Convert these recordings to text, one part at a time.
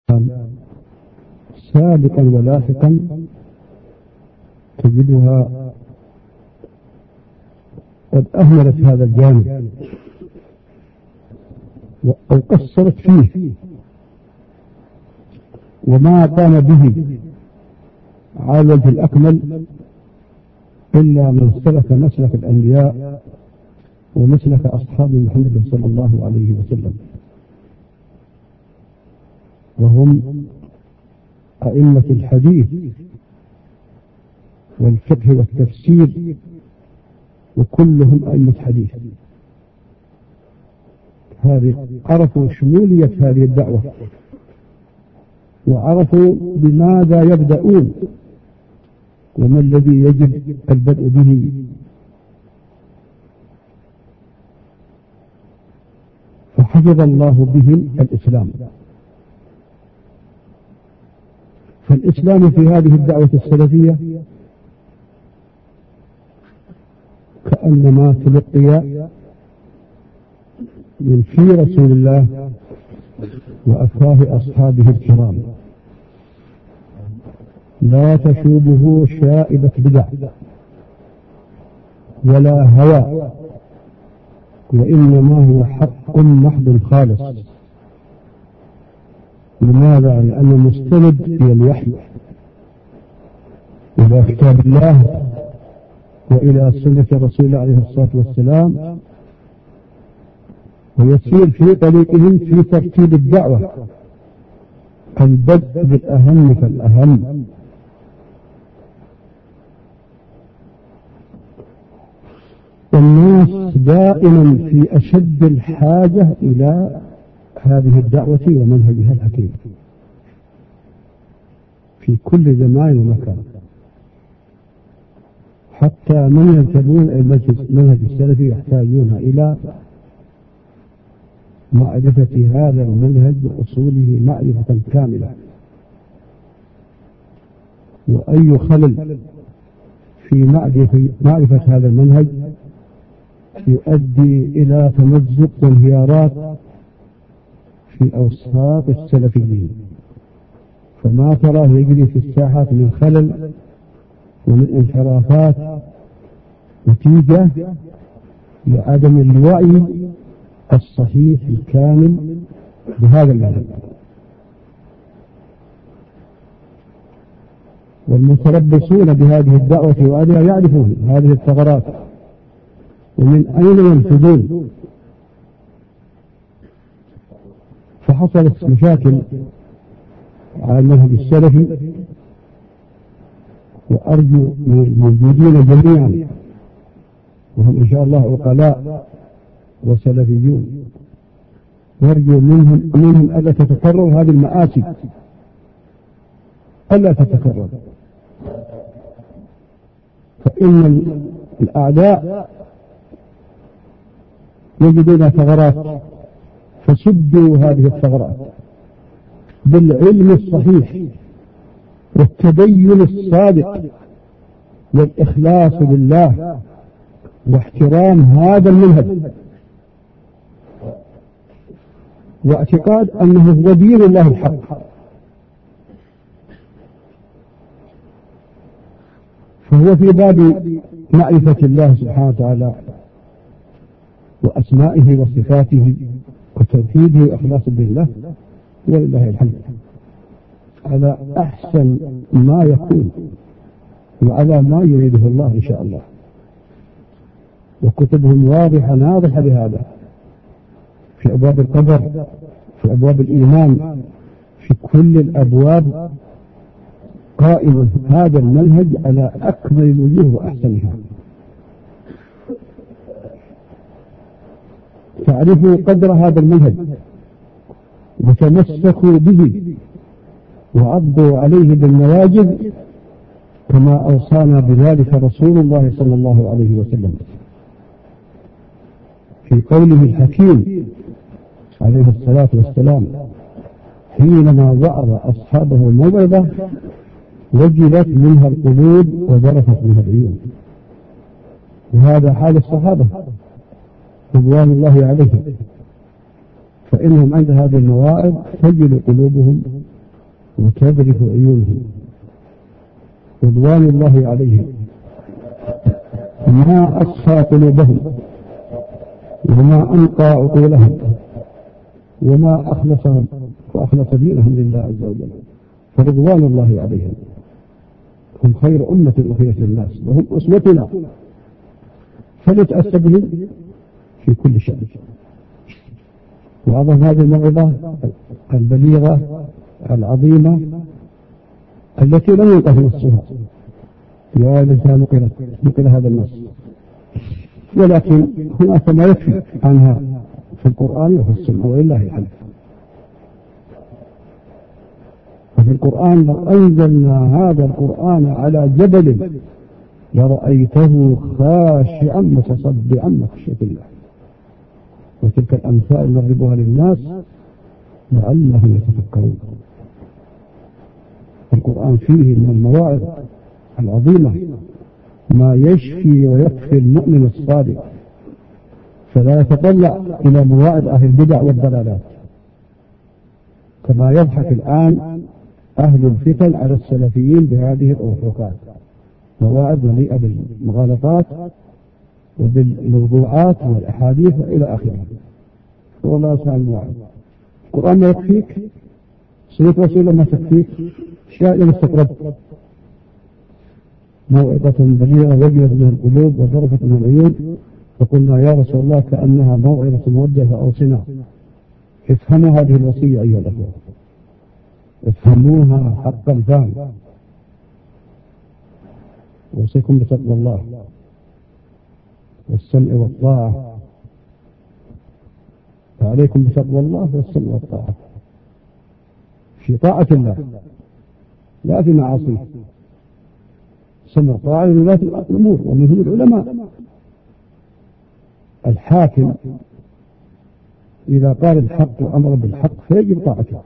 سابقا ولاحقا تجدها قد أهملت هذا الجانب أو قصرت فيه، وما قام به على الوجه الأكمل إلا من سلك مسلك الأنبياء ومسلك أصحاب محمد صلى الله عليه وسلم، وهم أئمة الحديث والفقه والتفسير، وكلهم أئمة حديث. هذه عرفوا شمولية هذه الدعوة، وعرفوا بماذا يبدأون وما الذي يجب البدء به. فحفظ الله بهم الإسلام. فالإسلام في هذه الدعوة السلفية كأنما تلقي من في رسول الله وأفواه أصحابه الكرام، لا تشوبه شائبة بدع ولا هوى، وإنما هو حق محض خالص. لماذا؟ لأن المستند هي الوحي إلى كتاب الله وإلى سنة رسول الله عليه الصلاة والسلام، ويسير في طريقهم في ترتيب الدعوة، البدء بالأهم فالأهم. والناس دائما في أشد الحاجة إلى هذه الدعوة ومنهجها الحكيم في كل زمان ومكان. حتى من ينتمون إلى المنهج السلفي يحتاجون إلى معرفة هذا المنهج وأصوله معرفة كاملة، وأي خلل في معرفة هذا المنهج يؤدي إلى تمزق وانهيارات في أوساط السلفيين. فما تراه يجري في الساحات من خلل ومن انحرافات نتيجة لعدم الوعي الصحيح الكامل بهذا المعنى. والمتربصون بهذه الدعوة وأهلها يعرفون هذه الثغرات ومن أين ينفذون. فحصلت مشاكل على المنهج السلفي، وأرجو من الموجودين جميعا وهم إن شاء الله عقلاء وسلفيون، نرجو منهم ألا تتكرر هذه المآسي، ألا تتكرر. فإن الأعداء يجدون ثغرات، فسدوا هذه الثغرات بالعلم الصحيح والتدين الصادق والإخلاص لله واحترام هذا المنهج واعتقاد أنه هو دين الله الحق. فهو في باب معرفة الله سبحانه وتعالى وأسمائه وصفاته وتوحيده وإخلاص بالله، ولله الحمد، على أحسن ما يكون وعلى ما يريده الله إن شاء الله. وكتبهم واضحة ناضحة بهذا في أبواب القدر، في أبواب الإيمان، في كل الأبواب قائم هذا المنهج على أكمل الوجوه وأحسنها. تعرفوا قدر هذا المنهج وتمسكوا به وعضوا عليه بالنواجذ كما أوصانا بذلك رسول الله صلى الله عليه وسلم في قوله الحكيم عليه الصلاة والسلام حينما وعظ أصحابه الموعظة وجلت منها القلوب وذرفت منها العيون. وهذا حال الصحابة رضوان الله عليهم، فإنهم عند هذه المواعظ تجل قلوبهم وتذرف عيونهم رضوان الله عليهم، ما أصفى قلوبهم وما أنقى عقولهم وما أخلصهم وأخلص دينهم لله عز وجل، فرضوان الله عليهم هم خير أمة أخرجت للناس وهم أسوتنا، فنتأسى بهم في كل شيء. وأعظم هذه الموعظة البليغة العظيمة التي لم يلقى نصها، يا ليتها نقل هذا النص، ولكن هناك ما يكفي عنها في القرآن وفي السنة ولله الحمد. وفي القرآن لو أنزلنا هذا القرآن على جبل لرأيته خاشعا متصدعا من خشية الله. وتلك الأمثال نضربها للناس لعلهم يتفكرون. القرآن فيه من المواعظ العظيمة ما يشفي ويكفي المؤمن الصادق، فلا يتطلع إلى مواعظ أهل البدع والضلالات، كما يضحك الآن أهل الفتن على السلفيين بهذه الأوفقات، مواعظ مليئة بالمغالطات وبالموضوعات والأحاديث إلى آخره. والله سبحانه المواعظ. القرآن ما يكفيك، سنة رسول ما تكفيك، شاء الاستقرب. موعظة بليغة وجلت بها القلوب وظرفت من العيون، فقلنا يا رسول الله كأنها موعظة موجهة أوصنا. افهموا هذه الوصية أيها الأخوة، افهموها حق الفهم. أوصيكم بتقوى الله والسمع والطاعة، فعليكم بتقوى الله والسمع والطاعة في طاعة الله لا في معاصيه. سمع طاعة لولاة الأمور ومنهم العلماء. الحاكم إذا قال الحق وأمر بالحق فيجب طاعته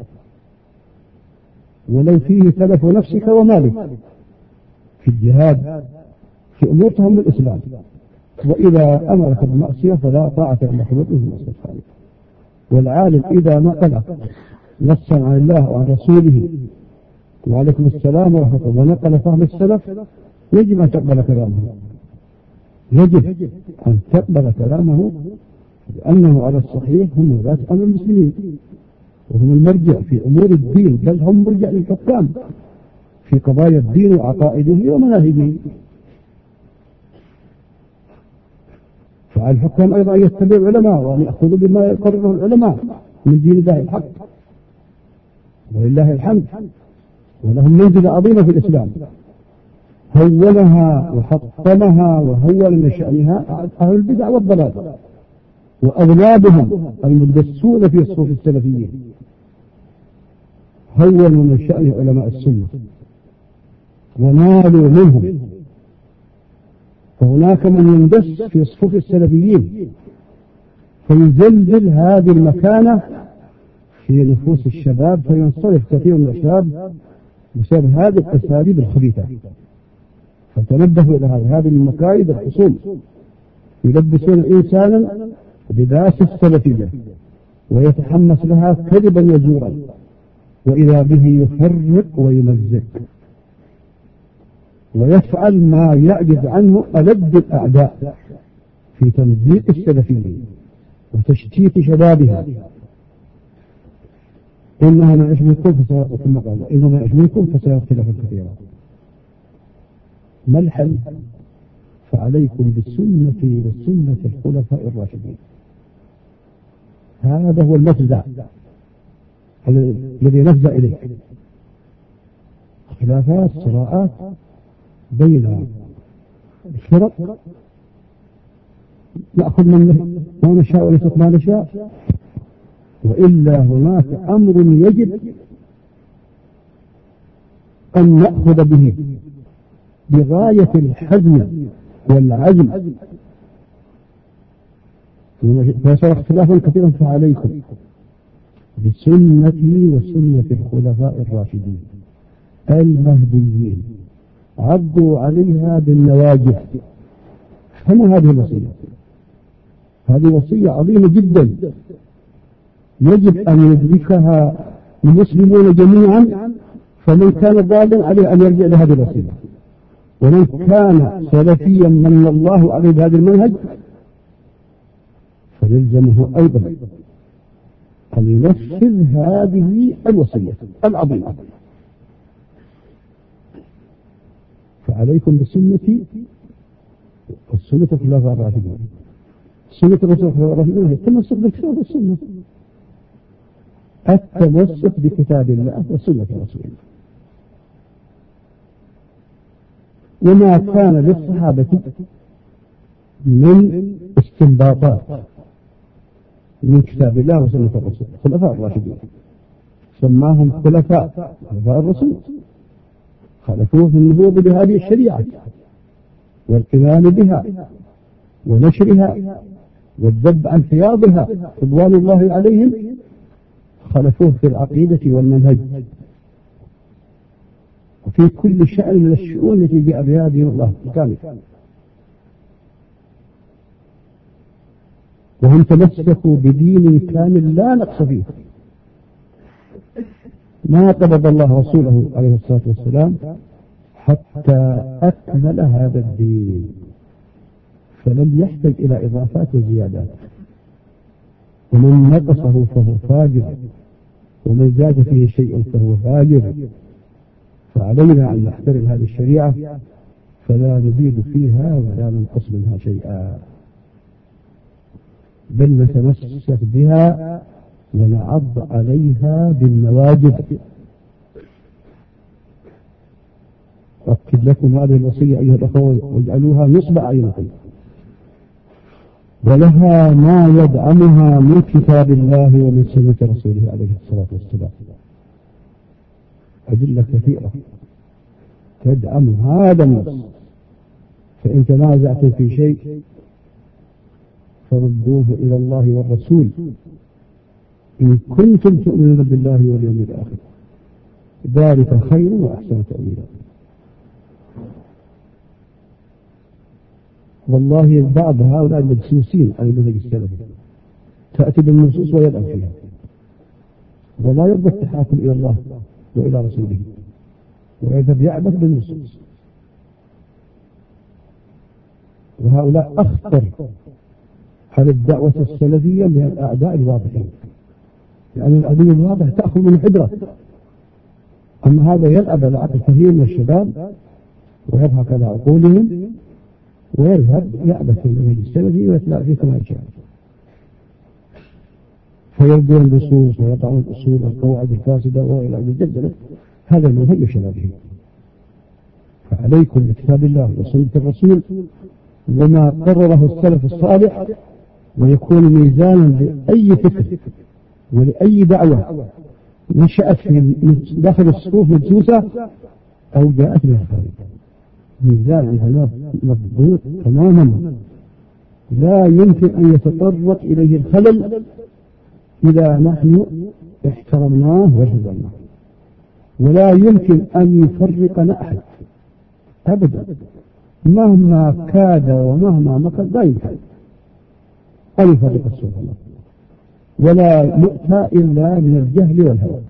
ولو فيه تلف نفسك ومالك في الجهاد في أمور تهم الإسلام. وإذا أمرك بالمعصية فلا طاعة لمخلوق في معصية الخالق. والعالم إذا نقل نصا عن الله وعن رسوله وعليكم السلام ورحمة الله ونقل فهم السلف يجب أن تقبل كلامه، يجب أن تقبل كلامه، لأنه على الصحيح هم ولاة أمر المسلمين وهم المرجع في أمور الدين، بل هم مرجع للحكام في قضايا الدين وعقائده ومناهجه. فعلى الحكام أيضا أن يتبعوا العلماء وأن يأخذوا بما يقرره العلماء من دين الله الحق، ولله الحمد، ولهم منزلة عظيمة في الإسلام هولها وحطمها وهول من شأنها أهل البدع والضلال وأغلابهم المدسون في صفوف السلفيين، هولوا من شأن علماء السنة ونالوا منهم. وهناك من يندس في صفوف السلفيين فيزلزل هذه المكانة في نفوس الشباب، فينصرف كثير من الشباب بسبب هذه الأساليب الخبيثة. فتنبهوا إلى هذه المكايد الخصوم، يلبسون إنسانا بلباس السلفية ويتحمس لها كذبا وزورا، وإذا به يفرق ويمزق ويفعل ما يعجز عنه ألد الأعداء في تمزيق السلفيين وتشتيت شبابها. إنما ما يعيش منكم فسيرى اختلافا كثيرا. ما الحل؟ فعليكم بالسنة وسنة الخلفاء الراشدين. هذا هو المفزع الذي نفزع إليه. خلافات صراعات بين الفرق، نأخذ من ما نشاء ونترك ما نشاء، وإلا هناك أمر يجب أن نأخذ به بغاية الحزم والعزم. فيصير اختلافا كثيرا، فعليكم بسنتي وسنة الخلفاء الراشدين المهديين عضوا عليها بالنواجذ. فما هذه الوصية؟ هذه وصية عظيمة جدا يجب أن يدركها المسلمون جميعا فمن كان ضالا عليه أن يرجع لهذه الوسيلة، ومن كان سلفيا من الله عليه بهذا المنهج فيلزمه أيضا أن ينفذ هذه الوصية العظيمة. فعليكم بسنتي والسنة الخلفاء الراشدين. سنة الخلفاء الراشدين هي التمسك بالكتاب والسنة، التمسك بكتاب الله وسنة رسول الله. وما كان للصحابة من استنباطات من كتاب الله وسنة الرسول الخلفاء الراشدين سماهم خلفاء الرسول، خلفوه في النبوة بهذه الشريعة والقيام بها ونشرها والذب عن حياضها رضوان الله عليهم، خلفوه في العقيدة والمنهج وفي كل شأن من الشؤون التي جاء بها دين الله كامل. وهم تمسكوا بدين كامل لا نقص فيه، ما قبض الله رسوله عليه الصلاة والسلام حتى أكمل هذا الدين، فلم يحتاج إلى إضافات وزيادات. ومن نقصه فهو فاجر، ومن زاد فيه شيء فهو فاجر. فعلينا أن نحترم هذه الشريعة فلا نزيد فيها ولا ننقص منها شيئا، بل نتمسك بها ونعض عليها بالنواجذ. أكد لكم هذه الوصية أيها الأخوة واجعلوها نصب أعينكم، ولها ما يدعمها من كتاب الله ومن سنة رسوله عليه الصلاة والسلام أدلة كثيرة تدعم هذا النص. فإن تنازعتم في شيء فردوه إلى الله والرسول إن كنتم تؤمنون بالله واليوم الآخر، ذلك خير وأحسن تأويلا. والله بعض هؤلاء المدسوسين عن المنهج السلفي تأتي بالنصوص ويدعم فيها ولا يرضى التحاكم إلى الله وإلى رسوله، ويذهب يعبث بالنصوص. وهؤلاء أخطر على الدعوة السلفية من الأعداء الواضحين، لأن العدو الواضح تأخذ من حجرة، أما هذا يلعب على عقل كثير من الشباب ويضحك على عقولهم ويذهب يعبث بالمنهج السلفي ويتلاعب فيه كما يشاء، فيرجون النصوص ويضعون الأصول والقواعد الفاسدة وإلى الجدل. هذا المنهج شبابه. فعليكم بكتاب الله وسنة الرسول وما قرره السلف الصالح، ويكون ميزانا لأي فكر ولأي دعوة نشأت من داخل الصفوف مدسوسة أو جاءت من الخارج. ميزان مضبوط تماما لا يمكن أن يتطرق إليه الخلل إذا نحن احترمناه وحفظناه، ولا يمكن أن يفرقنا أحد أبدا مهما كاد ومهما مكر، لا يمكن أن يفرق السلطة ولا يؤتى إلا من الجهل والهوى.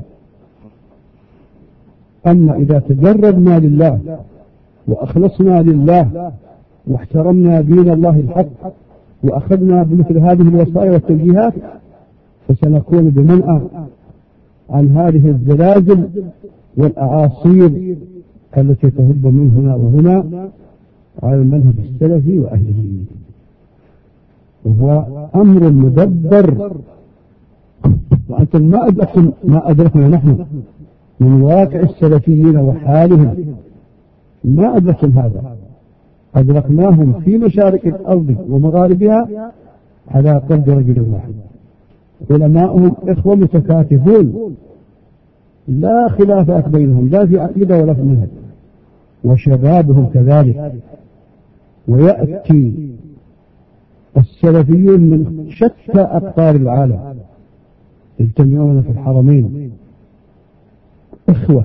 أما إذا تجردنا لله وأخلصنا لله واحترمنا دين الله الحق وأخذنا بمثل هذه الوصايا والتوجيهات فسنكون بمنأى عن هذه الزلازل والأعاصير التي تهب من هنا وهنا على المنهج السلفي وأهله. وهو أمر مدبر، وأنتم ما أدركنا نحن من واقع السلفيين وحالهم، ما أدركتم هذا، أدركناهم في مشارق الأرض ومغاربها على قلب رجل واحد. علماؤهم إخوة متكاتفون لا خلافات بينهم لا في عقيدة ولا في منهج، وشبابهم كذلك. ويأتي السلفيون من شتى أقطار العالم يجتمعون في الحرمين إخوة،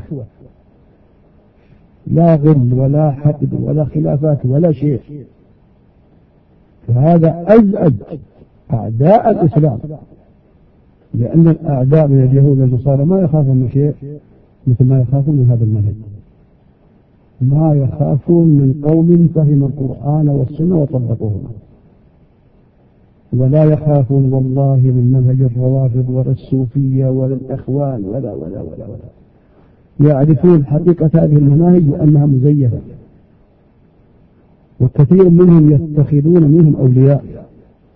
لا غل ولا حقد ولا خلافات ولا شيء. فهذا أزعج أعداء الإسلام، لأن الأعداء من اليهود والنصارى ما يخافون من شيء مثل ما يخافون من هذا المنهج، ما يخافون من قوم فهم القرآن والسنة وطبقوهما، ولا يخافون والله من منهج الروافض ولا الصوفية ولا الإخوان ولا ولا ولا ولا. يعرفون حقيقة هذه المناهج وأنها مزيفة، وكثير منهم يتخذون منهم أولياء،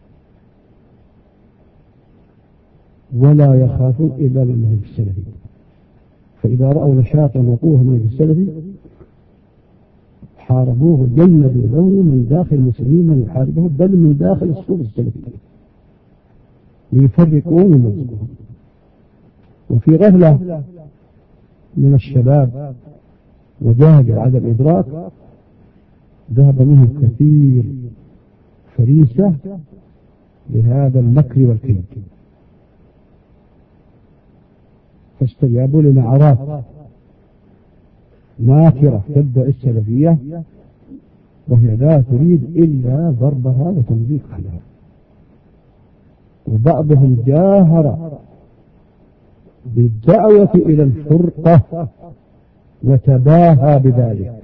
ولا يخافون إلا من المنهج السلفي. فإذا رأوا نشاطا وقوه من السلفي حاربوه، جندوا له من داخل المسلمين من يحاربه، بل من داخل الصفوف السلفية ليفرقون ويمزقون. وفي غفلة من الشباب وجهل عدم إدراك ذهب منهم كثير فريسة لهذا المكر والكيد، فاستجابوا لنعرات ماكرة تدعي السلفية وهي لا تريد إلا ضربها وتمزيق أهلها. وبعضهم جاهر بالدعوة إلى الفرقة وتباهى بذلك.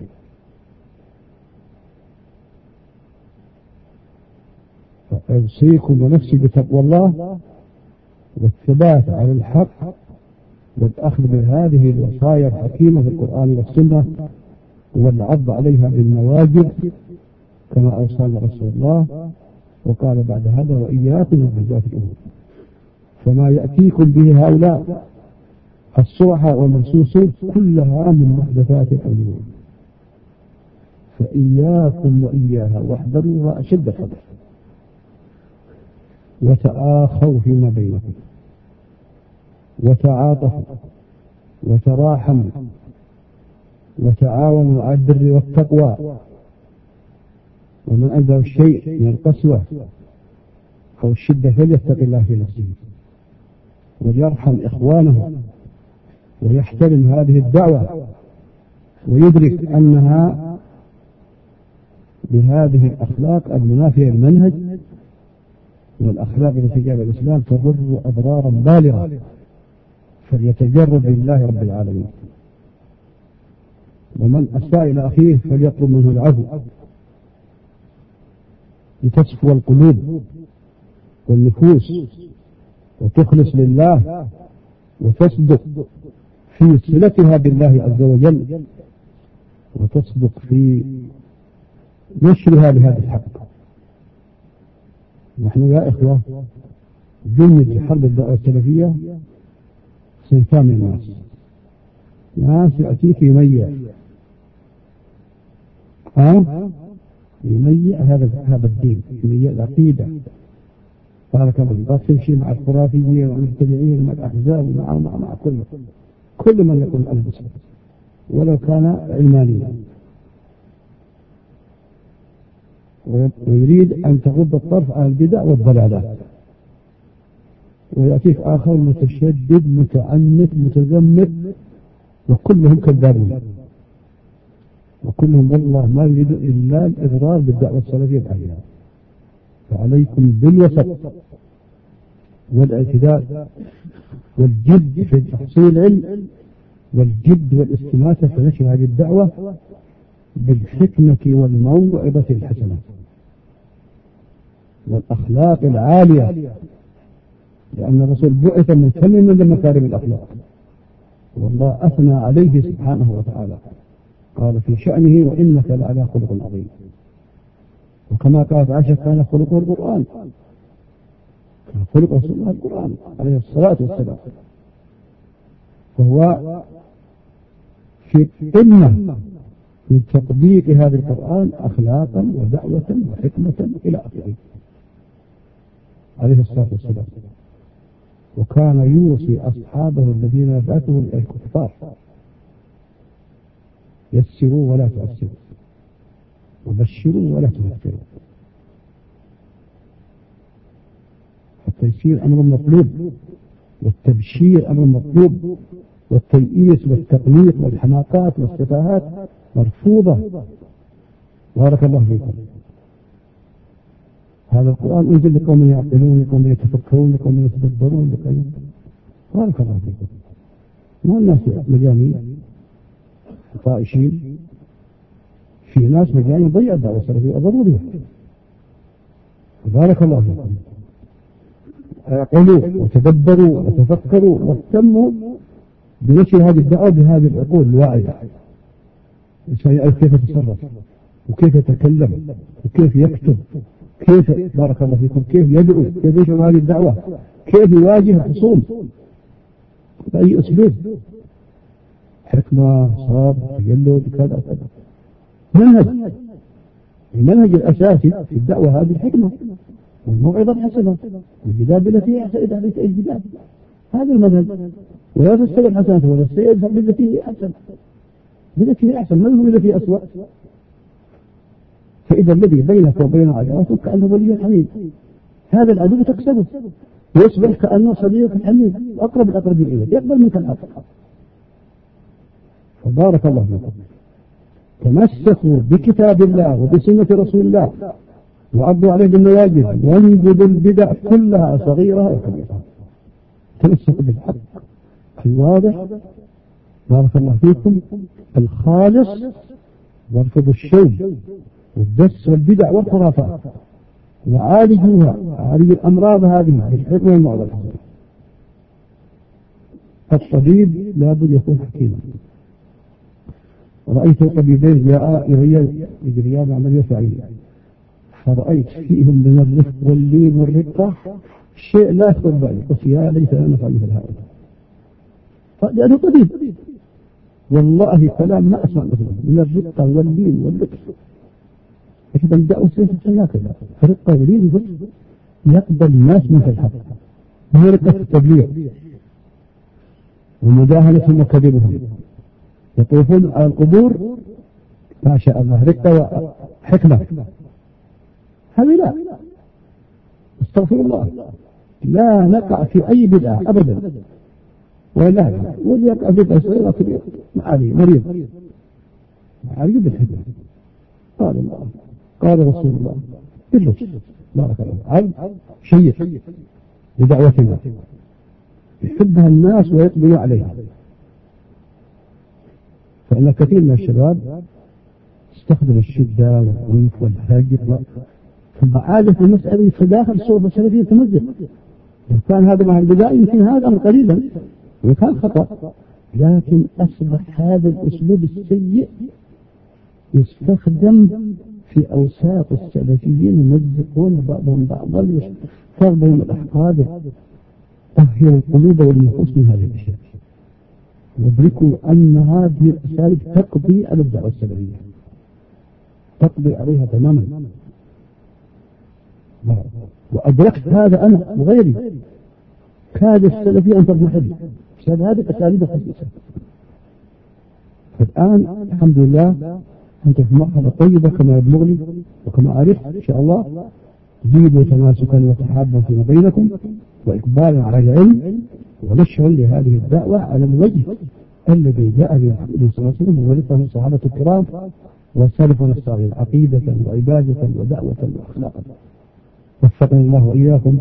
فأوصيكم ونفسي بتقوى الله والثبات على الحق والأخذ بهذه الوصايا الحكيمة في القرآن والسنة والعض عليها بالنواجذ كما أوصانا رسول الله، وقال بعد هذا وإياكم ومحدثات الأمور. فما يأتيكم به هؤلاء الصرحة والمنصوصون كلها من محدثات الأمور، فإياكم وإياها واحذروها أشد الحذر، وتآخوا فيما بينكم وتعاطفوا وتراحموا وتعاونوا على البر والتقوى، ومن أنزل الشيء من القسوة أو الشدة فليتق الله في نفسه وليرحم إخوانه ويحترم هذه الدعوة ويدرك أنها بهذه الأخلاق المنافية للمنهج والأخلاق التي جاء الإسلام تضر أضرارا بالغة، فليتجرد لله رب العالمين. ومن أساء إلى أخيه فليطلب منه العفو لتصفو القلوب والنفوس وتخلص لله وتصدق في صلتها بالله عز وجل وتصدق في نشرها لهذا الحق. نحن يا إخوة جند حرب الدعوة السلفية صنفان من الناس، ناس يأتيك يميع يميع هذا الدين، يميع العقيدة، بارك الله، تمشي مع الخرافيين والمبتدعين مع الأحزاب مع كل من يقول أنا مسلم ولو كان علمانيا، ويريد أن تغض الطرف على البدع والضلالات. ويأتيك آخر متشدد متعنت متزمت وكلهم كذابون، وكلهم والله ما يريد إلا الإضرار بالدعوة السلفية بأهلها. فعليكم بالوسط والاعتدال والجد في تحصيل العلم والجد والاستماتة في نشر هذه الدعوة بالحكمة والموعظة الحسنة والأخلاق العالية، لأن الرسول بعث متمما لمكارم الأخلاق، والله أثنى عليه سبحانه وتعالى، قال في شأنه وإنك لعلى خلق عظيم. وكما قالت عائشة كان خلقه القرآن، كان خلق رسول الله القرآن عليه الصلاة والسلام، فهو في قمة في تطبيق هذا القرآن أخلاقا ودعوة وحكمة إلى آخره عليه الصلاة والسلام. وكان يوصي أصحابه الذين يبعثهم إلى الكفار يسروا ولا تؤسروا وبشروا ولا تنفروا. التيسير أمر مطلوب، والتبشير أمر مطلوب، والتيئيس والتقليق والحماقات والسفاهات مرفوضة. بارك الله فيكم. هذا القرآن أنزل لقوم يعقلون، لقوم يتفكرون، لقوم يتدبرون، بارك الله فيكم. مو الناس مجانين طائشين، في ناس مجانين ضيع الدعوة السلفية ضرورية. بارك الله فيكم. اعقلوا وتدبروا وتفكروا واهتموا بنشر هذه الدعوة بهذه العقول الواعية. الإنسان يعرف كيف يتصرف وكيف يتكلم وكيف يكتب، كيف بارك الله فيكم كيف يدعو، كيف ينشر هذه الدعوة، كيف يواجه الخصوم بأي أسلوب، حكمة صبر تجلد كذا كذا. المنهج الأساسي في الدعوة هذه الحكمة والموعظة الحسنة والجدال بالتي هي أحسن إذا عليك الجدال، هذا المنهج. ولا تستوي الحسنة ولا السيئة بالتي هي أحسن، بالتي هي أحسن من هو التي أسوأ. فإذا الذي بينك وبين عداوتك كأنه ولي حميد، هذا العدو تكسبه ويصبح كأنه صديق حميد أقرب الأقربين إليك، يقبل منك العفو. فبارك الله فيكم. تمسكوا بكتاب الله وبسنة رسول الله وعضوا عليه بالنواجذ وانجدوا البدع كلها صغيرها وكبيرها. تمسكوا بالحق الواضح بارك الله فيكم الخالص، وارفضوا الشوب والدس والبدع والخرافات وعالجوها، عالجوا الأمراض هذه بالحكمة والموعظة الحسنة. الطبيب لابد يكون حكيما. رأيت طبيبين جاء يجريان عملية فعلية، فرأيت فيهم من الرفق واللين والرقة شيء لا يخطر بالك، قلت يا ليت أنا نفعل مثل هؤلاء. فلأنه طبيب والله كلام ما أسمع مثله من الرقة واللين واللطف. لكن الدعوة سيئة هكذا، رقة ولين واللطف يقبل الناس من الحق، هي رقة التبليغ ومداهنة وكذبهم. يطوفون على القبور ما شاء الله رقة وحكمة، هذه لا، استغفر الله، لا نقع في أي بدعة أبدا، ولا واللي يقع بدعة صغيرة كبيرة معالي مريض معالي بالحكمة. قال الله قال رسول الله باللطف بارك الله، عبد شيء لدعوتنا يحبها الناس ويقبل عليها. فإن كثير من الشباب استخدم الشدة والعنف والهجر، ثم عادت المسألة في داخل صوب السلفية تمزق. لو كان هذا مع البداية يمكن هذا أمر قليلا وكان خطأ، لكن أصبح هذا الأسلوب السيء يستخدم في أوساط السلفيين يمزقون بعضهم بعضا ويستخدمون الأحقاد. طهروا القلوب والنفوس من هذه الأشياء، وادركوا أن هذه الأساليب تقضي على الدعوة السلفية، تقضي عليها تماما. وأدركت هذا أنا وغيري، كاد السلفية أن تضمحل بسبب هذه الأساليب الخسيسة. فالآن الحمد لله أنت في مرحلة طيبة كما يبلغني وكما أعرف إن شاء الله، زيدوا تماسكا وتحابا فيما بينكم وإقبالا على العلم ونشرا لهذه الدعوة على الوجه الذي جاء به النبي صلى الله عليه وسلم وورثه الصحابة الكرام وسلفنا الصالحين عقيدة وعبادة ودعوة وأخلاقا. وفقنا الله وإياكم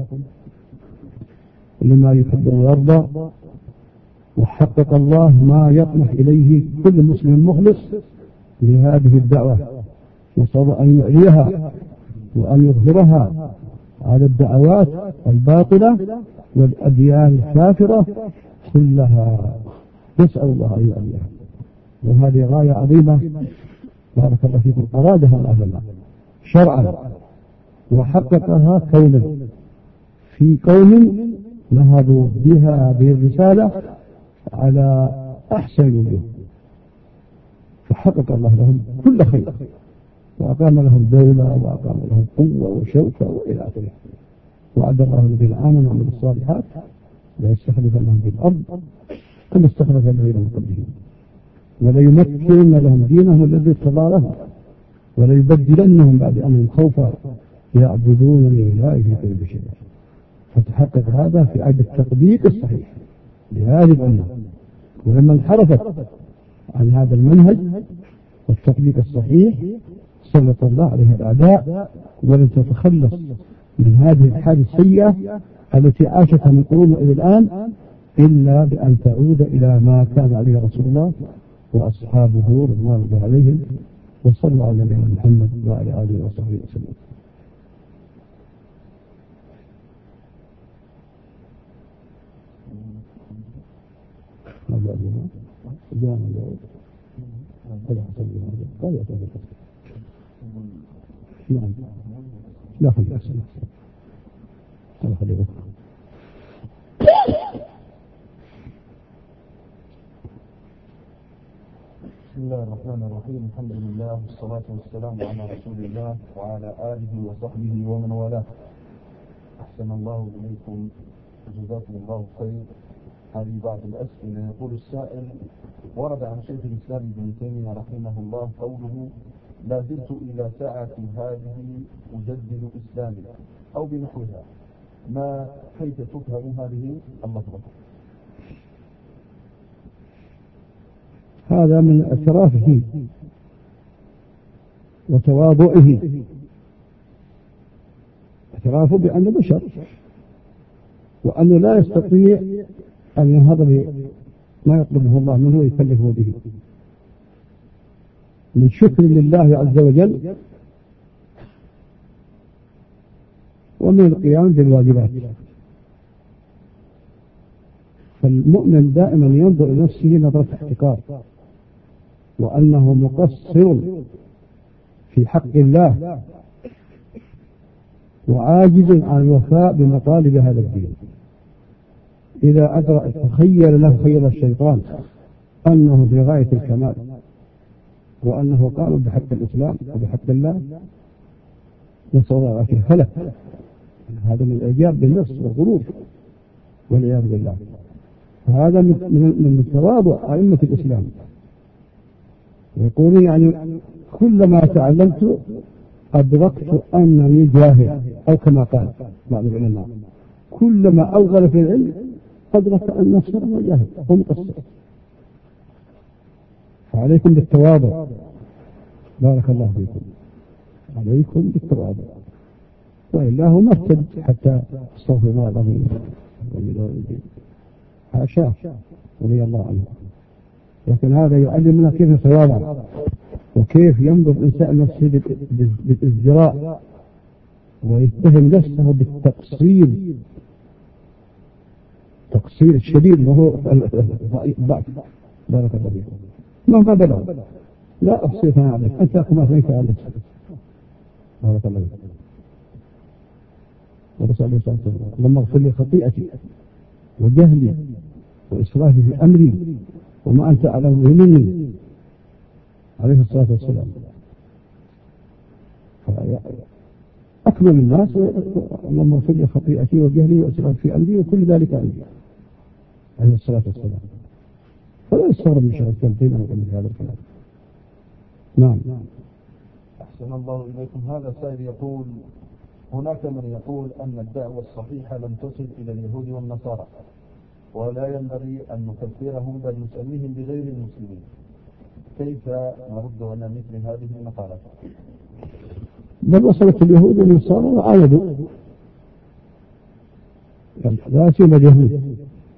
لما يحب ويرضى، وحقق الله ما يطمح إليه كل مسلم مخلص لهذه الدعوة، نسأل أن يعليها وأن يظهرها على الدعوات الباطلة والأديان الكافرة كلها، نسأل الله أن يعليها. وهذه غاية عظيمة بارك الله فيكم أرادها الله شرعا وحققها كونا في قوم نهضوا بها هذه الرسالة على أحسن وجوه، فحقق الله لهم كل خير وأقام لهم دولة وأقام لهم قوة وشوكة وإلى آخره. وعد الله الذين آمنوا وعملوا الصالحات لا يستخلفنهم في الأرض كما استخلف الذين من قبلهم وليمكنن لهم دينهم الذي ارتضى لهم وليبدلنهم بعد أمرهم خوفا يعبدونني لا يشركون بي شيئا. فتحقق هذا في عهد التطبيق الصحيح لهذه الأمة. ولما انحرفت عن هذا المنهج والتطبيق الصحيح سلط الله عليها الأعداء ولن تتخلص من هذه الحالة السيئة التي عاشتها من قرون إلى الآن، إلا بأن تعود إلى ما كان عليه رسول الله وأصحابه رضوان الله عليهم، وصلى على نبينا محمد وعلى آله وصحبه وسلم. لا خلي أحسن الله خلي بكرة. بسم الله الرحمن الرحيم. الحمد لله والصلاة والسلام على رسول الله وعلى آله وصحبه ومن والاه. أحسن الله إليكم وجزاكم الله خير. هذه بعض الأسئلة. يقول السائل: ورد عن شيخ الإسلام ابن تيمية رحمه الله قوله: لا زلت إلى ساعة هذه أجدد إسلامي، أو بنحوها، ما كيف تفهم هذه اللفظة؟ هذا من اعترافه وتواضعه، اعترافه بأنه بشر وأنه لا يستطيع أن ينهض بما يطلبه الله منه ويكلفه به، من شكر لله عز وجل ومن القيام بالواجبات. فالمؤمن دائما ينظر إلى نفسه نظرة احتقار، وأنه مقصر في حق الله وعاجز عن الوفاء بمطالب هذا الدين. إذا تخيل له خير الشيطان أنه في غاية الكمال وأنه قام بحق الإسلام وبحق الله، نسأل الله العافية، فلك. هذا من الإعجاب بالنفس والغرور والعياذ بالله. هذا من تواضع أئمة الإسلام. يقولون يعني كلما تعلمت أدركت أنني جاهل، أو كما قال بعض العلماء: كلما أوغل في العلم أدرك أن نفسه جاهل ومقصر. فعليكم بالتواضع، بارك الله فيكم، عليكم بالتواضع، وإلا هو مرتد حتى استغفر الله العظيم حاشاه رضي الله عنه. لكن هذا يعلمنا كيف نتواضع وكيف ينظر الإنسان نفسه بالازدراء ويتهم نفسه بالتقصير، تقصير الشديد وهو الضعف. بارك الله فيكم. مهما بلغ لا أحصي ثناء عليك، أنت كما أثنيت على نفسك. بارك الله فيكم. ورسول الله صلى الله عليه وسلم: اللهم اغفر لي خطيئتي وجهلي وإسرافي في أمري وما أنت أعلم مني، عليه الصلاة والسلام. أكمل الناس: اللهم اغفر لي خطيئتي وجهلي وإسرافي في أمري وكل ذلك عندي، عليه الصلاة والسلام. فلا يستغرب من شر التنظيم أن يقول هذا الكلام. نعم. أحسن الله إليكم. هذا سائل يقول: هناك من يقول أن الدعوة الصحيحة لم تصل إلى اليهود والنصارى، ولا ينبغي أن نكفرهم بل نسميهم بغير المسلمين، كيف نرد على مثل هذه المقالات؟ بل وصلت اليهود والنصارى وعايدوا، لا سيما اليهود،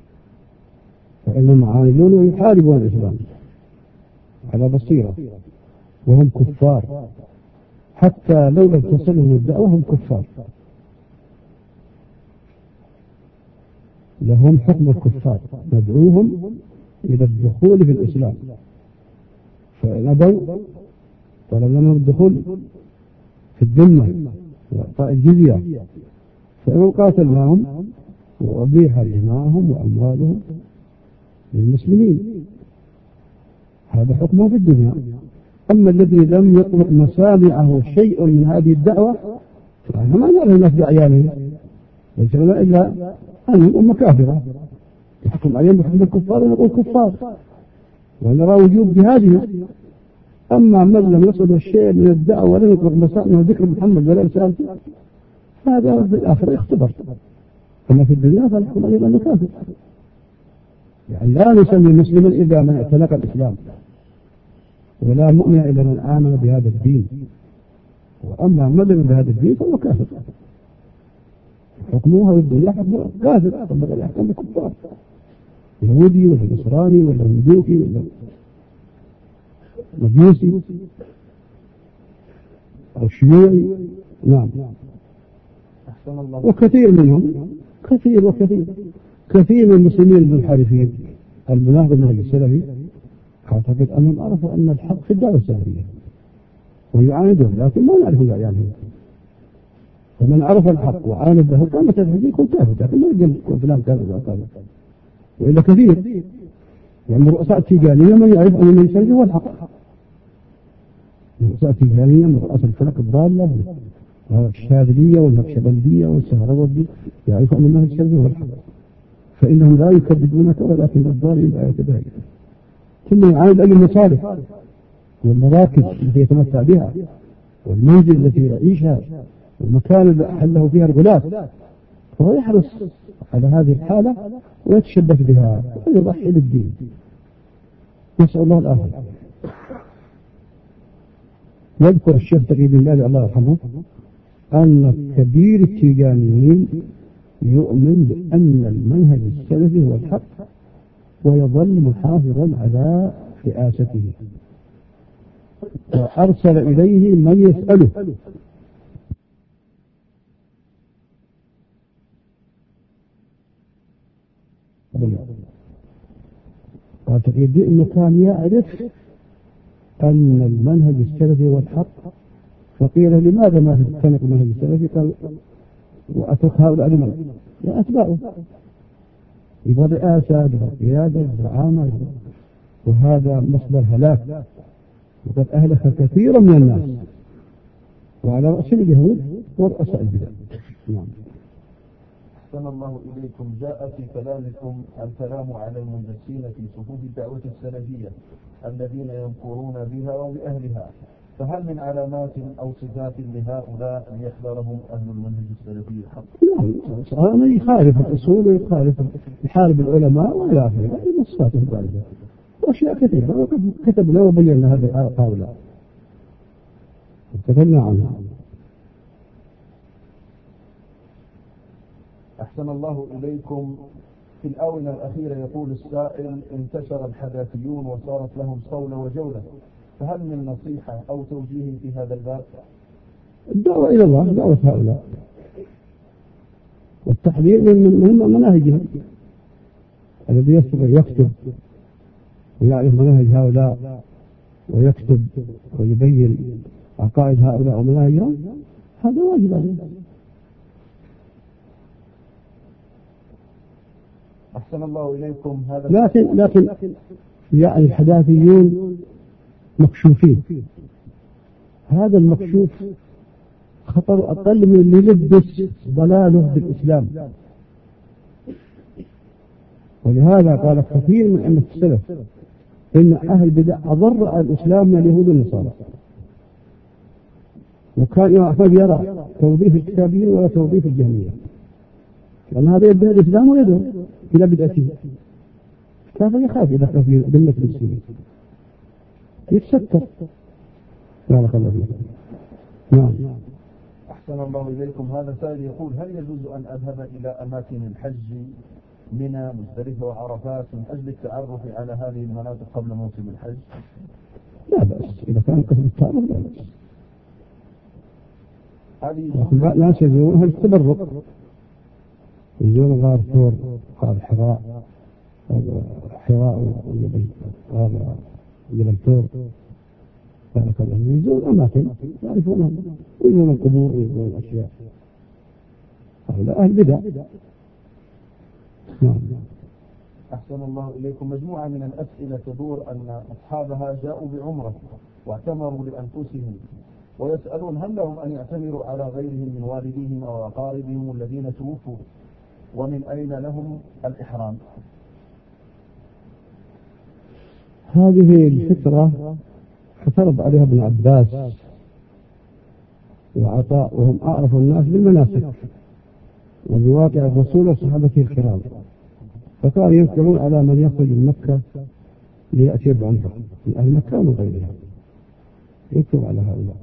فإنهم عايدون ويحاربون الإسلام على بصيرة، وهم كفار، حتى لو لم تصلهم الدعوة هم كفار، لهم حكم الكفار، ندعوهم إلى الدخول في الإسلام، فإن أبوا طلب لهم الدخول في الذمة وإعطاء الجزية، فإن قاتلناهم وأبيح دماءهم وأموالهم للمسلمين. هذا حكمه في الدنيا. أما الذي لم يطلق مسامعه شيء من هذه الدعوة فما نرى الناس بأعيانهم، ليس لنا إلا أن أمة كافرة يحكم عليهم بحكم الكفار ونقول كفار ونرى وجوب جهادهم. أما من لم يصل الشيء من الدعوة ولم يطلق مسامعه ذكر محمد ولا رسالته فهذا في الآخرة يختبر، أما في الدنيا فنحكم عليه أنه كافر. يعني لا نسمي مسلما إلا من اعتنق الإسلام، ولا مؤمن إلا من آمن بهذا الدين، وأما من لم بهذا الدين فهو كافر، حكمه في الدنيا حكم كافر، طبق الأحكام الكفار. يهودي ولا نصراني ولا هندوكي ولا مجوسي أو شيوعي. نعم. أحسن الله. وكثير منهم كثير من المسلمين المنحرفين المناهض المنهج السلفي أعتقد أنهم عرفوا أن الحق في الدعوة السلفية ويعاندون، لكن ما نعرف يعني. فمن عرف الحق وعاند له قامت الحجة يكون كافر، لكن ما يقول فلان كافر وكافر. وإلا كثير يعني رؤساء التيجانية من يعرف أن المنهج السلفي هو الحق. رؤساء التيجانية من رؤساء الفلك الضالة الشاذلية والنقشبندية والسهروردية يعرف أن المنهج السلفي هو الحق، فإنهم لا يكذبونك ولكن الضالين لا يتباين. ثم يعاند أي المصالح والمراكز التي يتمتع بها والمنزل التي يعيشها والمكان الذي أحله فيها الغلاة، فهو يحرص على هذه الحالة ويتشبث بها ويضحي للدين. نسأل الله العافية. يذكر الشيخ تقي بن الله الله يرحمه أن كبير التيجانيين يؤمن بأن المنهج السلفي هو الحق ويظل محافظا على رئاسته، وأرسل إليه من يسأله واعتقد أنه كان يعرف أن المنهج السلفي هو الحق، فقيل لماذا ما تتنق المنهج السلفي؟ قال وأترك هؤلاء لمن؟ يا أتباعه، يبغى رئاسة يبغى قيادة يبغى عامة، وهذا مصدر هلاك وقد أهلك كثيرا من الناس وعلى رأس اليهود ورؤساء البلاد. نعم. أحسن الله إليكم. جاء في كلامكم الكلام على المندسين في صفوف الدعوة السلفية الذين ينكرون بها وبأهلها، فهل من علامات أو صفات لهؤلاء ليحذرهم أهل المنهج السلفي الحق؟ نعم، يخالف الأصول ويخالف يحارب العلماء وإلى آخره، هذه الصفات البارزة وأشياء كثيرة وقد كتبنا وبينا هؤلاء وتكلمنا عنها. أحسن الله إليكم. في الآونة الأخيرة يقول السائل انتشر الحداثيون وصارت لهم صولة وجولة، فهل من نصيحة أو توجيه في هذا الباب؟ الدعوة إلى الله، دعوة هؤلاء والتحذير من مناهجهم. الذي يستطيع يكتب ويعرف مناهج هؤلاء ويكتب ويبين عقائد هؤلاء ومناهجهم هذا واجب عليه. أحسن الله إليكم. هذا لكن يعني الحداثيون مكشوفين، هذا المكشوف خطر أقل من اللي يلبس ضلاله بالإسلام. ولهذا قال كثير من أئمة السلف إن أهل البدع أضر على الإسلام من اليهود والنصارى. وكان الإمام أحمد يرى توظيف الكتابيين ولا توظيف الجهمية، لأن هذا يبدأ الإسلام ويدعو إلى بدعته، كان يخاف إذا كان في ذمة المسلمين يتستر. بارك الله فيكم. نعم. أحسن الله إليكم. هذا سائل يقول هل يجوز أن أذهب إلى أماكن الحج منى مزدلفة وعرفات من أجل التعرف على هذه المناطق قبل موسم الحج؟ لا بأس إذا كان قسم التعرف لا بأس. هذه الناس يزورونها للتبرك، يزورون غار ثور، غار حراء جبل ثور، بارك الله فيهم، يزورون أماكن يعرفونها ويزورون القبور ويزورون الأشياء. هؤلاء أهل بدع. نعم. أحسن الله إليكم. مجموعة من الأسئلة تدور أن أصحابها جاءوا بعمرة واعتمروا لأنفسهم، ويسألون هل لهم أن يعتمروا على غيرهم من والديهم أو أقاربهم الذين توفوا، ومن أين لهم الإحرام؟ هذه الفكرة اعترض عليها ابن عباس وعطاء، وهم أعرف الناس بالمناسك وبواقع الرسول وصحابته الكرام، فكانوا ينكرون على من يخرج من مكة ليأتي بعمرة من أهل مكة ومن غيرها، ينكر على هؤلاء.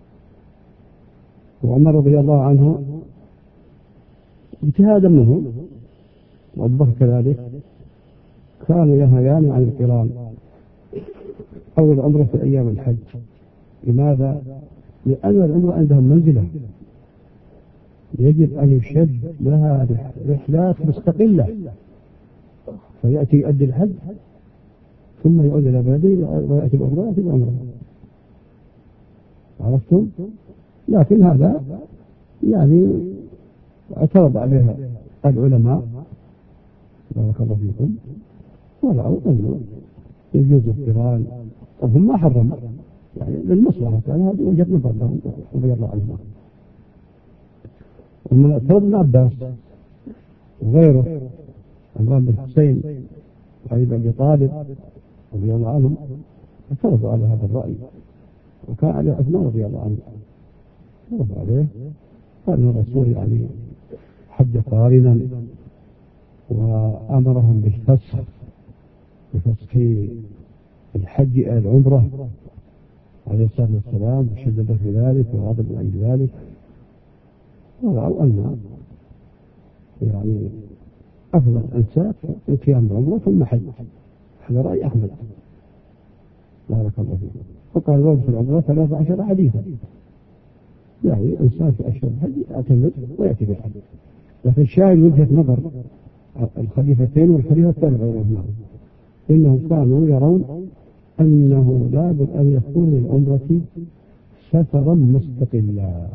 وعمر رضي الله عنه اجتهادا منه وأبو بكر كذلك كانوا ينهيان عن القران أو العمرة في أيام الحج. لماذا؟ لأن العمرة عندهم منزلة، يجب أن يشد لها رحلات مستقلة، فيأتي يؤدي الحج ثم يعود إلى بلده ويأتي بعمرة ويأتي بعمرة. عرفتم؟ لكن هذا يعني اعترض عليها العلماء بارك الله فيكم، ورأوا أنه يجوز القران، وهم ما حرموا يعني للمصلحة، يعني هذه وجهة نظر لهم رضي الله عنهم. ومن اعتراض ابن عباس وغيره عمران بن حسين وعلي بن أبي طالب رضي الله عنهم اعترضوا على هذا الرأي، وكان عليه عثمان رضي الله عنه اعترضوا عليه، قال ان الرسول يعني حج قارنا وأمرهم بفسخ الحج إلى العمرة عليه الصلاة والسلام، وشدد في ذلك وغضب من أجل ذلك، ورأوا أن يعني أفضل الأنساك القيام بالعمرة ثم حج. هذا رأي أحمد بارك الله فيه. وقال ورد في العمرة 13 حديثا، يعني الإنسان في أشهر الحج يعتمد ويأتي بالحج. لكن الشاهد وجهة نظر الخليفتين والخليفة الثاني غيرهما، إنهم كانوا يرون أنه لابد أن يكون للعمرة سفرا مستقلا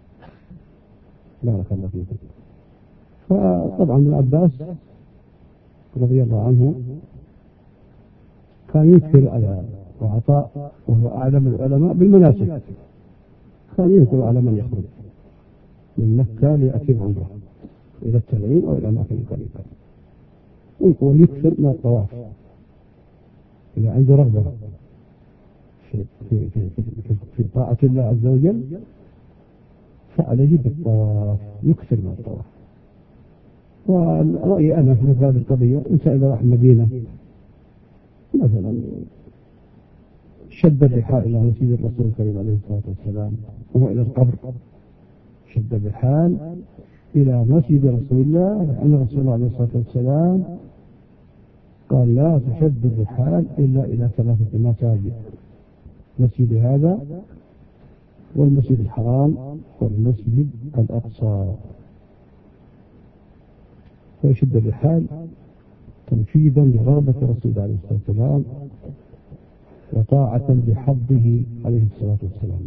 بارك الله فيكم. فطبعا ابن عباس رضي الله عنه كان ينكر على وعطاء وهو أعلم العلماء بالمناسك، كان ينكر على من يخرج من مكة ليأتي العمرة إلى التنعيم أو إلى أماكن قريبة، ويقول يكثر من الطواف إذا عنده رغبة في طاعة الله عز وجل فعليه بالطواف، يكثر من الطواف. ورأيي أنا في هذه القضية إنسان إذا راح المدينة مثلا شد الرحال إلى مسجد الرسول الكريم عليه الصلاة والسلام وهو إلى القبر، شد الرحال إلى مسجد رسول الله، لأن رسول الله عليه الصلاة والسلام قال لا تشد الرحال إلا إلى 3 مساجد: مسجد هذا والمسجد الحرام والمسجد الأقصى. فيشد الرحال تنفيذا لرغبة رسول الله عليه الصلاة والسلام وطاعة لحظه عليه الصلاة والسلام.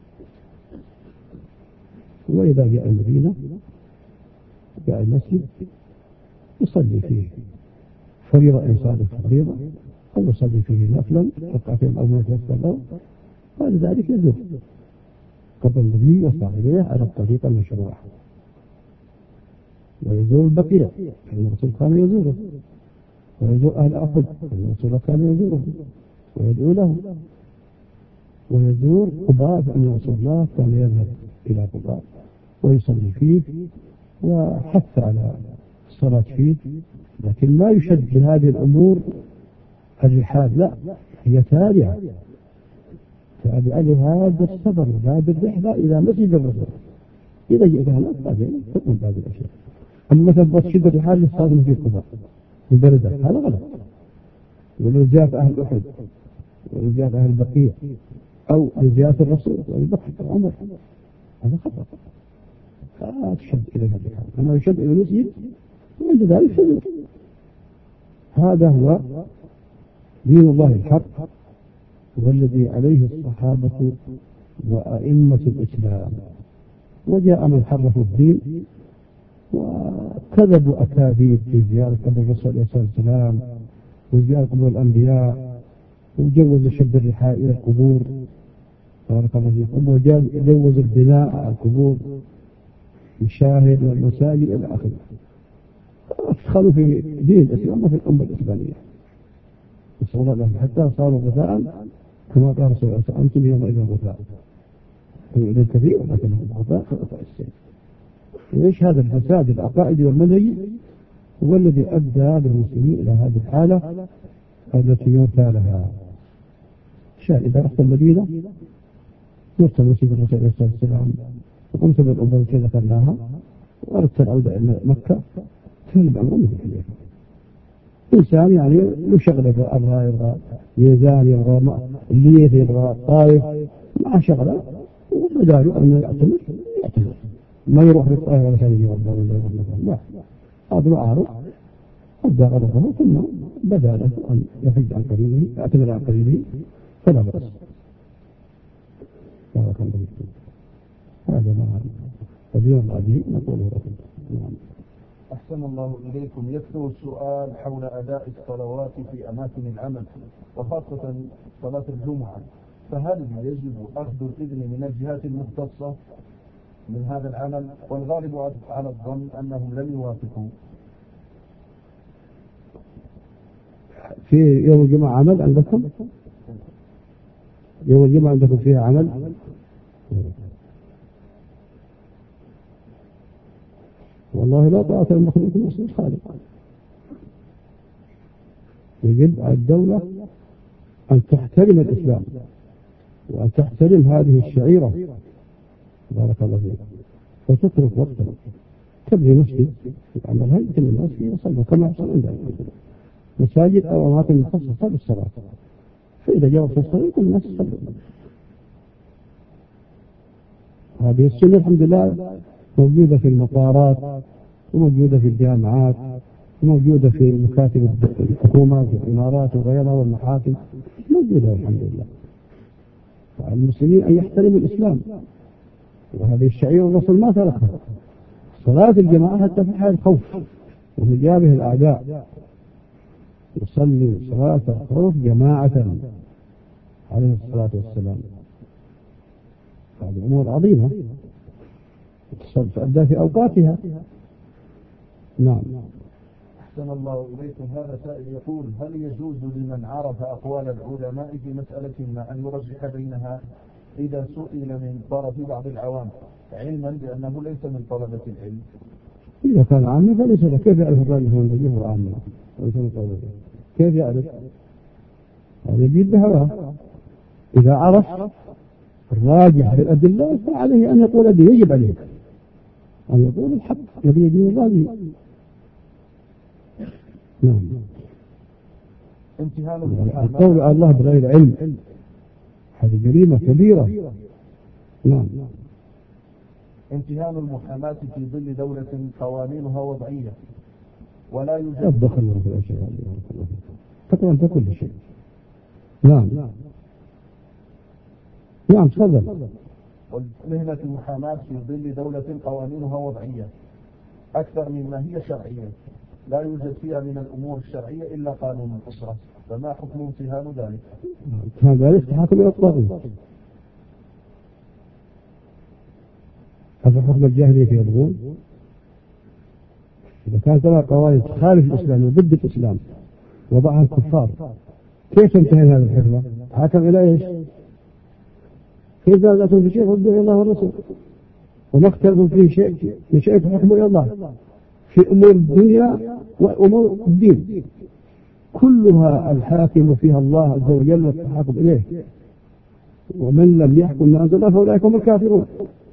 وإذا جاء المدينة جاء المسجد يصلي فيه فريضة إن صادف فريضة، أو يصلي فيه نفلا ركعتين أو يتوسل، بعد ذلك يزور قبل النبي وصاحبيه على الطريقة المشروعة، ويزور البقيع فإن الرسول كان يزوره، ويزور أهل أحد فإن الرسول كان يزوره ويدعو له، ويزور قباء فإن رسول الله كان يذهب إلى قباء ويصلي فيه وحث على الصلاة فيه. لكن ما يشد بهذه الأمور الرحال، لا، هي تابعة لهذا السفر وهذه الرحلة إلى مسجد الرسول. إذا جئت هناك بعدين تكون بعض الأشياء. أما مثلا تشد الرحال للصادم في قباء في بلده هذا غلط، ولزيارة أهل أحد ولزيارة أهل البقيع أو لزيارة الرسول وأبي بكر وعمر، هذا خطأ. لا تشد إلى الرحال، أما يشد إلى المسجد وعند ذلك حلو. هذا هو دين الله الحق والذي عليه الصحابة وأئمة الإسلام. وجاء من حرفوا الدين وكذبوا أكاذيب في زيارة قبر الرسول عليه الصلاة والسلام وزيارة قبور الأنبياء، وجوز شد الرحال إلى القبور بارك الله فيكم، وجوز البناء على القبور المشاهد والمساجد إلى آخره. أدخلوا في دين الإسلام وفي الأمة الإسلامية نسأل الله لهم حتى صاروا غثاء كما قال رسول الله أنتم يومئذ غثاء، فيؤذن كثير ولكنهم غثاء كغثاء السيل. ليش هذا الفساد العقائدي والمنهجي هو الذي أدى بالمسلمين إلى هذه الحالة التي يرثى لها. إذا رحت المدينة زرت مسجد الرسول عليه الصلاة والسلام وقمت بالأمور التي ذكرناها وأردت العودة إلى مكة تهرب عن أمك إليها، إنسان يعني له شغله، يبغى ميزان، يبغى الليث، يبغى طائف، مع شغله وبداله أنه يعتمر، ما يروح للطائف ولا شيء يغضب، لا، هذا ما أعرف أدى غضبه ثم بدا له أن يحج عن قريبه، يعتمر عن قريبه فلا بأس. بارك الله فيكم. هذا ما فبيوم الله نقوله لكم. أحسن الله إليكم. يكثر السؤال حول أداء الصلوات في أماكن العمل وخاصة صلاة الجمعة، فهل يجب أخذ الإذن من الجهات المختصة من هذا العمل؟ والغالب على الظن أنهم لم يوافقوا. في يوم الجمعة عمل عندكم؟ يوم الجمعة عندكم فيها عمل؟ والله لا طاعة المخلوق في معصية الخالق. يجب على الدولة أن تحترم الإسلام وأن تحترم هذه الشعيرة، بارك الله فيك، فتترك وقتها، تبني مسجد عملها يمكن الناس فيه يصلوا كما يحصل عندنا مساجد أو أماكن مخصصة للصلاة، فإذا جاء وقت الصلاة يكون الناس يصلوا. هذه السنة الحمد لله موجودة في المطارات، وموجودة في الجامعات، وموجودة في مكاتب الحكومة في الإمارات وغيرها والمحاكم، موجودة الحمد لله. فالمسلمين أن يحترموا الإسلام، وهذه الشعيرة الرسول ما تركها. صلاة الجماعة حتى في حال الخوف ومجابه الأعداء يصلي صلاة الخوف جماعة عليه الصلاة والسلام. هذه أمور عظيمة تؤدى في أوقاتها. نعم. أحسن الله إليكم. هذا سائل يقول: هل يجوز لمن عرف أقوال العلماء في مسألة ما أن يرجح بينها إذا سئل من طرف بعض العوام، علما بأنه ليس من طلبة العلم؟ إذا كان عامة فليس له، كيف يعرف الراجح من الرجوع عامة؟ كيف يعرف؟ هذا يجيب بهواه. إذا عرف الراجح للأدلة فعليه أن يقول الذي يجب عليه أن يقول الحق الذي يجب الراجح. نعم. القول على الله بغير علم هذه جريمة كبيرة. نعم. امتهان المحاماة في ظل دولة قوانينها وضعية ولا يوجد. تدخل في الأشياء تقرأ في كل شيء. نعم. نعم تفضل. مهنة المحاماة في ظل دولة قوانينها وضعية أكثر مما هي شرعية، لا يوجد فيها من الأمور الشرعية إلا قانون الأسرة، فما حكم امتهان ذلك؟ امتهان ذلك تحاكم إلى الطاغوت. هذا حكم الجاهلية يبغون. إذا كانت لها قوانين تخالف الإسلام وضد الإسلام وضعها الكفار، كيف تنتهي هذه الحكمة؟ حكم إلى إيش؟ كيف ذاتهم في شيء ردوا إلى الله والرسول، وما اختلفوا فيه شيء فحكموا إلى الله في أمور الدنيا وأمور الدين، كلها الحاكم فيها الله عز وجل والتحاكم إليه، ومن لم يحكم ما أنزل الله فأولئك هم الكافرون.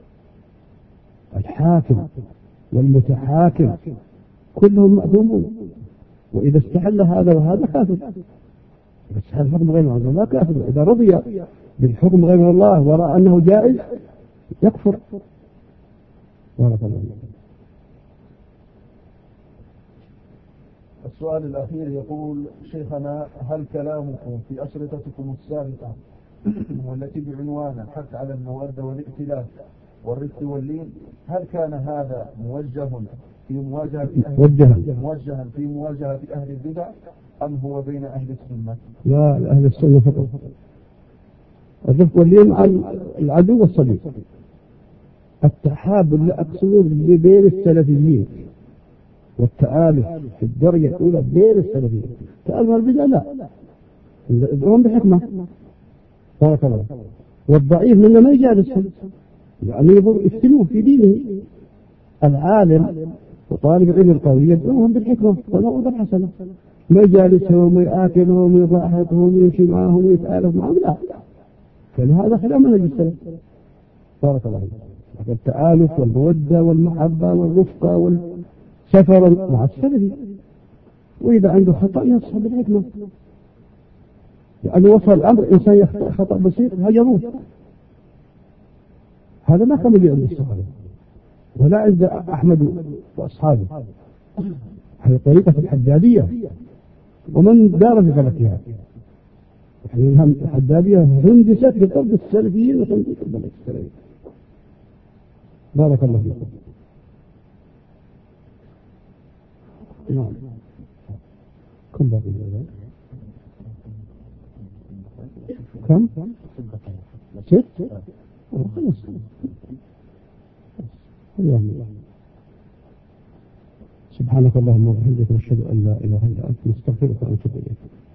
الحاكم والمتحاكم كلهم مأثومون، وإذا استحل هذا وهذا كافر. إذا استحل الحكم غير الله كافر، إذا رضي بالحكم غير الله ورأى أنه جائز يكفر. بارك الله. السؤال الأخير يقول: شيخنا، هل كلامكم في أشرطتكم السابقة والتي بعنوان حث على المودة والائتلاف والرفق واللين، هل كان هذا موجها في مواجهة أهل البدع أم هو بين أهل السنة؟ لا، أهل السنة فقط. الرفق واللين عن العدو والصديق. التحاب اللي أقصده بين السلفيين والتآلف في الدرجة الأولى بين السلفيين. تآلف البدع لا، يدعون بحكمة. بارك الله. والضعيف منا ما يجالسهم، يعني يفتنوه في دينه. العالم وطالب العلم القوي يدعوهم بالحكمة والموعظة الحسنة، ما يجالسهم ويآكلهم ويضاحكهم ويمشي معهم ويتآلف معهم، لا. فلهذا خلاف منهج السلف. بارك الله. التآلف والمودة والمحبة والرفقة والسفر مع السلف وإذا عنده خطأ ينصح بالحكمة، لأنه وصل الأمر إنسان يخطأ خطأ بسيط هجروه. هذا ما كان يجي عند الصحابة ولا عند أحمد وأصحابه. هذه طريقة الحدادية، ومن دار في فلكها. يعني الحدادية هندست بطرد السلفيين وتنظيف البلد السلفيين. بارك الله فيكم. نعم. كم باقي ذلك؟ كم؟ 6؟ خلاص. سبحانك اللهم وبحمدك نشهد أن لا إله إلا أنت نستغفرك ونتوب إليك.